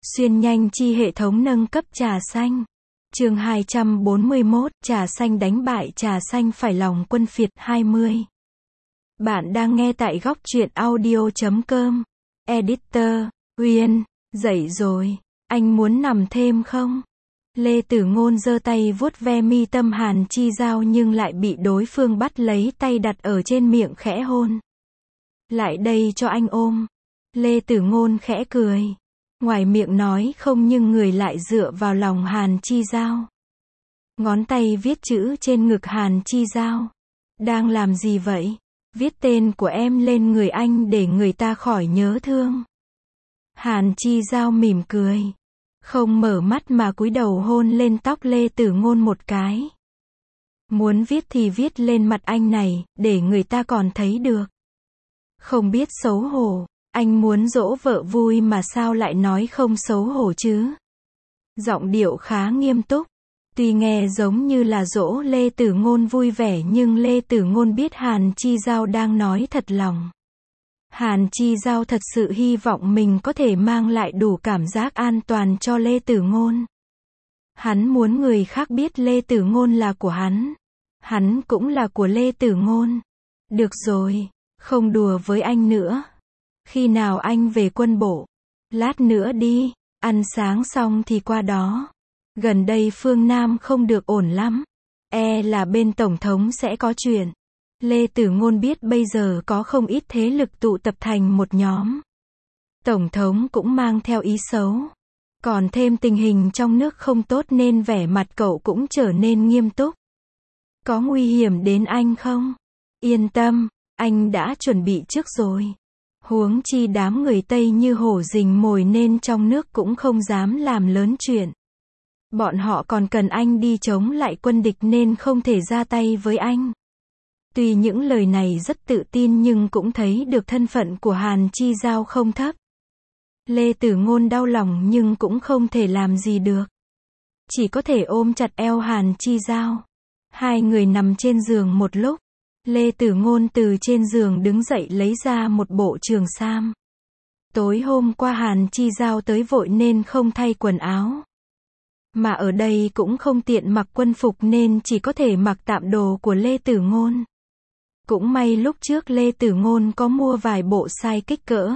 Xuyên nhanh chi hệ thống nâng cấp trà xanh. Chương 241, trà xanh đánh bại trà xanh phải lòng quân phiệt 20. Bạn đang nghe tại góc truyện audio.com. Editor, Uyên, dậy rồi, anh muốn nằm thêm không? Lê Tử Ngôn giơ tay vuốt ve mi tâm Hàn Chi Giao nhưng lại bị đối phương bắt lấy tay đặt ở trên miệng khẽ hôn. Lại đây cho anh ôm. Lê Tử Ngôn khẽ cười. Ngoài miệng nói không nhưng người lại dựa vào lòng Hàn Chi Giao. Ngón tay viết chữ trên ngực Hàn Chi Giao. Đang làm gì vậy? Viết tên của em lên người anh để người ta khỏi nhớ thương. Hàn Chi Giao mỉm cười. Không mở mắt mà cúi đầu hôn lên tóc Lê Tử Ngôn một cái. Muốn viết thì viết lên mặt anh này, để người ta còn thấy được. Không biết xấu hổ. Anh muốn dỗ vợ vui mà sao lại nói không xấu hổ chứ? Giọng điệu khá nghiêm túc. Tuy nghe giống như là dỗ Lê Tử Ngôn vui vẻ nhưng Lê Tử Ngôn biết Hàn Chi Giao đang nói thật lòng. Hàn Chi Giao thật sự hy vọng mình có thể mang lại đủ cảm giác an toàn cho Lê Tử Ngôn. Hắn muốn người khác biết Lê Tử Ngôn là của hắn. Hắn cũng là của Lê Tử Ngôn. Được rồi, không đùa với anh nữa. Khi nào anh về quân bộ? Lát nữa đi, ăn sáng xong thì qua đó. Gần đây phương Nam không được ổn lắm. Là bên Tổng thống sẽ có chuyện. Lê Tử Ngôn biết bây giờ có không ít thế lực tụ tập thành một nhóm. Tổng thống cũng mang theo ý xấu. Còn thêm tình hình trong nước không tốt nên vẻ mặt cậu cũng trở nên nghiêm túc. Có nguy hiểm đến anh không? Yên tâm, anh đã chuẩn bị trước rồi. Huống chi đám người Tây như hổ rình mồi nên trong nước cũng không dám làm lớn chuyện. Bọn họ còn cần anh đi chống lại quân địch nên không thể ra tay với anh. Tuy những lời này rất tự tin nhưng cũng thấy được thân phận của Hàn Chi Giao không thấp. Lê Tử Ngôn đau lòng nhưng cũng không thể làm gì được. Chỉ có thể ôm chặt eo Hàn Chi Giao. Hai người nằm trên giường một lúc. Lê Tử Ngôn từ trên giường đứng dậy lấy ra một bộ trường sam. Tối hôm qua Hàn Chi Giao tới vội nên không thay quần áo. Mà ở đây cũng không tiện mặc quân phục nên chỉ có thể mặc tạm đồ của Lê Tử Ngôn. Cũng may lúc trước Lê Tử Ngôn có mua vài bộ size kích cỡ.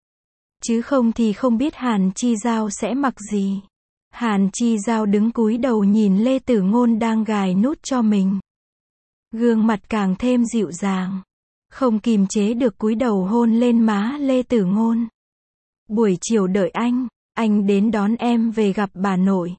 Chứ không thì không biết Hàn Chi Giao sẽ mặc gì. Hàn Chi Giao đứng cúi đầu nhìn Lê Tử Ngôn đang gài nút cho mình. Gương mặt càng thêm dịu dàng. Không kìm chế được cúi đầu hôn lên má Lê Tử Ngôn. Buổi chiều đợi anh đến đón em về gặp bà nội.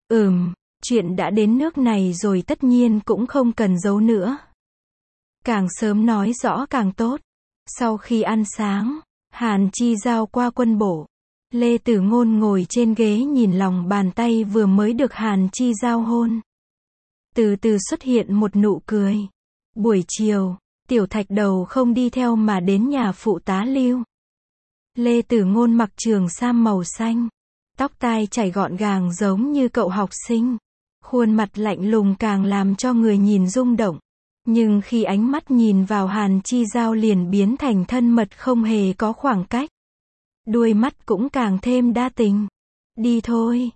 Chuyện đã đến nước này rồi tất nhiên cũng không cần giấu nữa. Càng sớm nói rõ càng tốt. Sau khi ăn sáng, Hàn Chi Giao qua quân bộ. Lê Tử Ngôn ngồi trên ghế nhìn lòng bàn tay vừa mới được Hàn Chi Giao hôn. Từ từ xuất hiện một nụ cười. Buổi chiều, Tiểu Thạch Đầu không đi theo mà đến nhà phụ tá Lưu. Lê Tử Ngôn mặc trường sam màu xanh. Tóc tai chảy gọn gàng giống như cậu học sinh. Khuôn mặt lạnh lùng càng làm cho người nhìn rung động. Nhưng khi ánh mắt nhìn vào Hàn Chi Giao liền biến thành thân mật không hề có khoảng cách. Đuôi mắt cũng càng thêm đa tình. Đi thôi.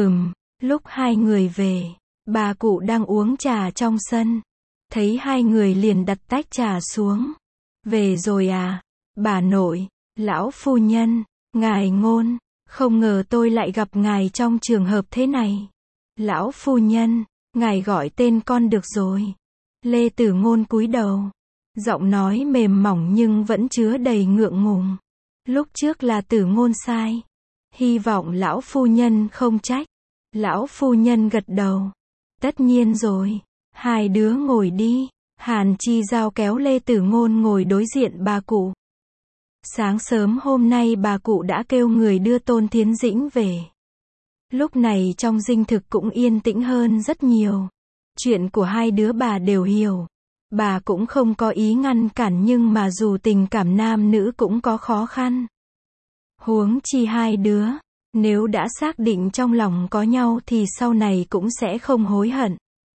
Lúc hai người về, bà cụ đang uống trà trong sân. Thấy hai người liền đặt tách trà xuống. Về rồi à? Bà nội, lão phu nhân, ngài Ngôn, không ngờ tôi lại gặp ngài trong trường hợp thế này. Lão phu nhân, ngài gọi tên con được rồi. Lê Tử Ngôn cúi đầu. Giọng nói mềm mỏng nhưng vẫn chứa đầy ngượng ngùng. Lúc trước là Tử Ngôn sai. Hy vọng lão phu nhân không trách. Lão phu nhân gật đầu. Tất nhiên rồi. Hai đứa ngồi đi. Hàn Chi Giao kéo Lê Tử Ngôn ngồi đối diện bà cụ. Sáng sớm hôm nay bà cụ đã kêu người đưa Tôn Thiến Dĩnh về. Lúc này trong dinh thực cũng yên tĩnh hơn rất nhiều. Chuyện của hai đứa bà đều hiểu. Bà cũng không có ý ngăn cản nhưng mà dù tình cảm nam nữ cũng có khó khăn. Huống chi hai đứa, nếu đã xác định trong lòng có nhau thì sau này cũng sẽ không hối hận.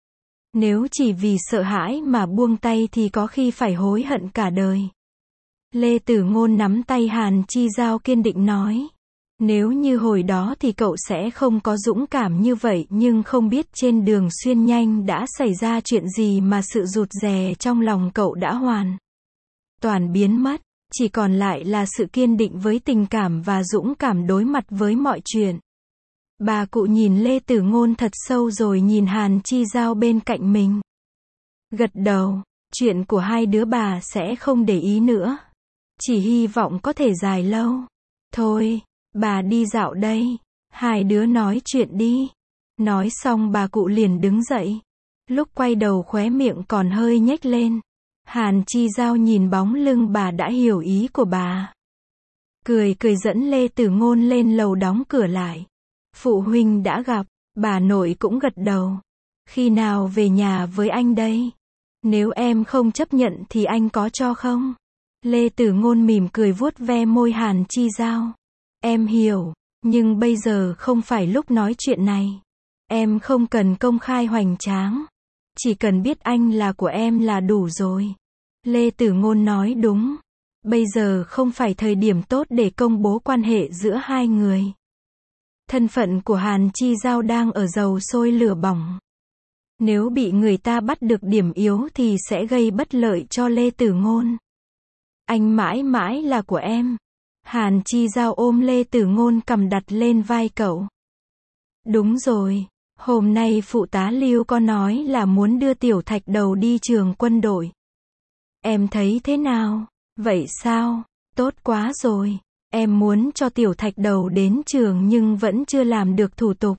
Nếu chỉ vì sợ hãi mà buông tay thì có khi phải hối hận cả đời. Lê Tử Ngôn nắm tay Hàn Chi Giao kiên định nói. Nếu như hồi đó thì cậu sẽ không có dũng cảm như vậy, nhưng không biết trên đường xuyên nhanh đã xảy ra chuyện gì mà sự rụt rè trong lòng cậu đã hoàn toàn biến mất, chỉ còn lại là sự kiên định với tình cảm và dũng cảm đối mặt với mọi chuyện. Bà cụ nhìn Lê Tử Ngôn thật sâu rồi nhìn Hàn Chi Giao bên cạnh mình. Gật đầu, chuyện của hai đứa bà sẽ không để ý nữa. Chỉ hy vọng có thể dài lâu. Thôi, bà đi dạo đây. Hai đứa nói chuyện đi. Nói xong bà cụ liền đứng dậy. Lúc quay đầu khóe miệng còn hơi nhếch lên. Hàn Chi Giao nhìn bóng lưng bà đã hiểu ý của bà. Cười dẫn Lê Tử Ngôn lên lầu đóng cửa lại. Phụ huynh đã gặp, bà nội cũng gật đầu. Khi nào về nhà với anh đây? Nếu em không chấp nhận thì anh có cho không? Lê Tử Ngôn mỉm cười vuốt ve môi Hàn Chi Giao. Em hiểu, nhưng bây giờ không phải lúc nói chuyện này. Em không cần công khai hoành tráng. Chỉ cần biết anh là của em là đủ rồi. Lê Tử Ngôn nói đúng. Bây giờ không phải thời điểm tốt để công bố quan hệ giữa hai người. Thân phận của Hàn Chi Giao đang ở dầu sôi lửa bỏng. Nếu bị người ta bắt được điểm yếu thì sẽ gây bất lợi cho Lê Tử Ngôn. Anh mãi mãi là của em. Hàn Chi Giao ôm Lê Tử Ngôn cầm đặt lên vai cậu. Đúng rồi, hôm nay phụ tá Lưu có nói là muốn đưa Tiểu Thạch Đầu đi trường quân đội. Em thấy thế nào? Vậy sao? Tốt quá rồi. Em muốn cho Tiểu Thạch Đầu đến trường nhưng vẫn chưa làm được thủ tục.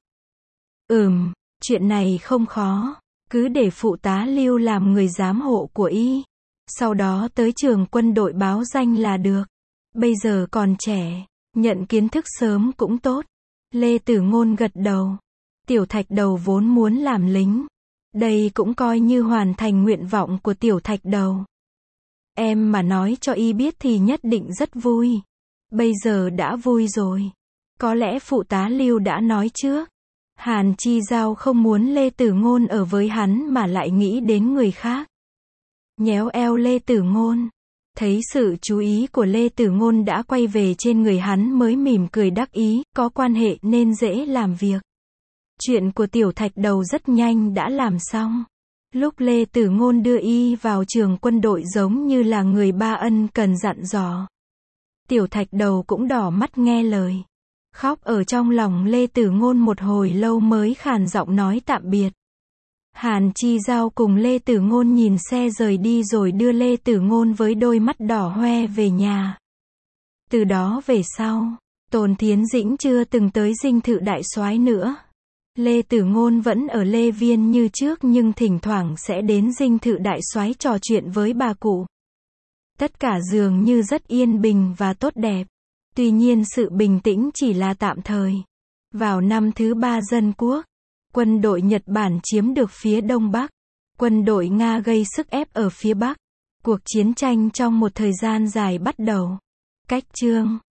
Chuyện này không khó. Cứ để phụ tá Lưu làm người giám hộ của y. Sau đó tới trường quân đội báo danh là được. Bây giờ còn trẻ, nhận kiến thức sớm cũng tốt. Lê Tử Ngôn gật đầu. Tiểu Thạch Đầu vốn muốn làm lính. Đây cũng coi như hoàn thành nguyện vọng của Tiểu Thạch Đầu. Em mà nói cho y biết thì nhất định rất vui. Bây giờ đã vui rồi. Có lẽ phụ tá Lưu đã nói trước. Hàn Chi Giao không muốn Lê Tử Ngôn ở với hắn mà lại nghĩ đến người khác. Nhéo eo Lê Tử Ngôn. Thấy sự chú ý của Lê Tử Ngôn đã quay về trên người hắn mới mỉm cười đắc ý, có quan hệ nên dễ làm việc. Chuyện của Tiểu Thạch Đầu rất nhanh đã làm xong. Lúc Lê Tử Ngôn đưa y vào trường quân đội giống như là người ba ân cần dặn dò. Tiểu Thạch Đầu cũng đỏ mắt nghe lời. Khóc ở trong lòng Lê Tử Ngôn một hồi lâu mới khàn giọng nói tạm biệt. Hàn Chi Giao cùng Lê Tử Ngôn nhìn xe rời đi rồi đưa Lê Tử Ngôn với đôi mắt đỏ hoe về nhà. Từ đó về sau, Tôn Thiến Dĩnh chưa từng tới dinh thự đại soái nữa. Lê Tử Ngôn vẫn ở Lê Viên như trước nhưng thỉnh thoảng sẽ đến dinh thự đại soái trò chuyện với bà cụ. Tất cả dường như rất yên bình và tốt đẹp. Tuy nhiên sự bình tĩnh chỉ là tạm thời. Vào năm thứ 3 Dân Quốc, quân đội Nhật Bản chiếm được phía Đông Bắc. Quân đội Nga gây sức ép ở phía Bắc. Cuộc chiến tranh trong một thời gian dài bắt đầu. Cách chương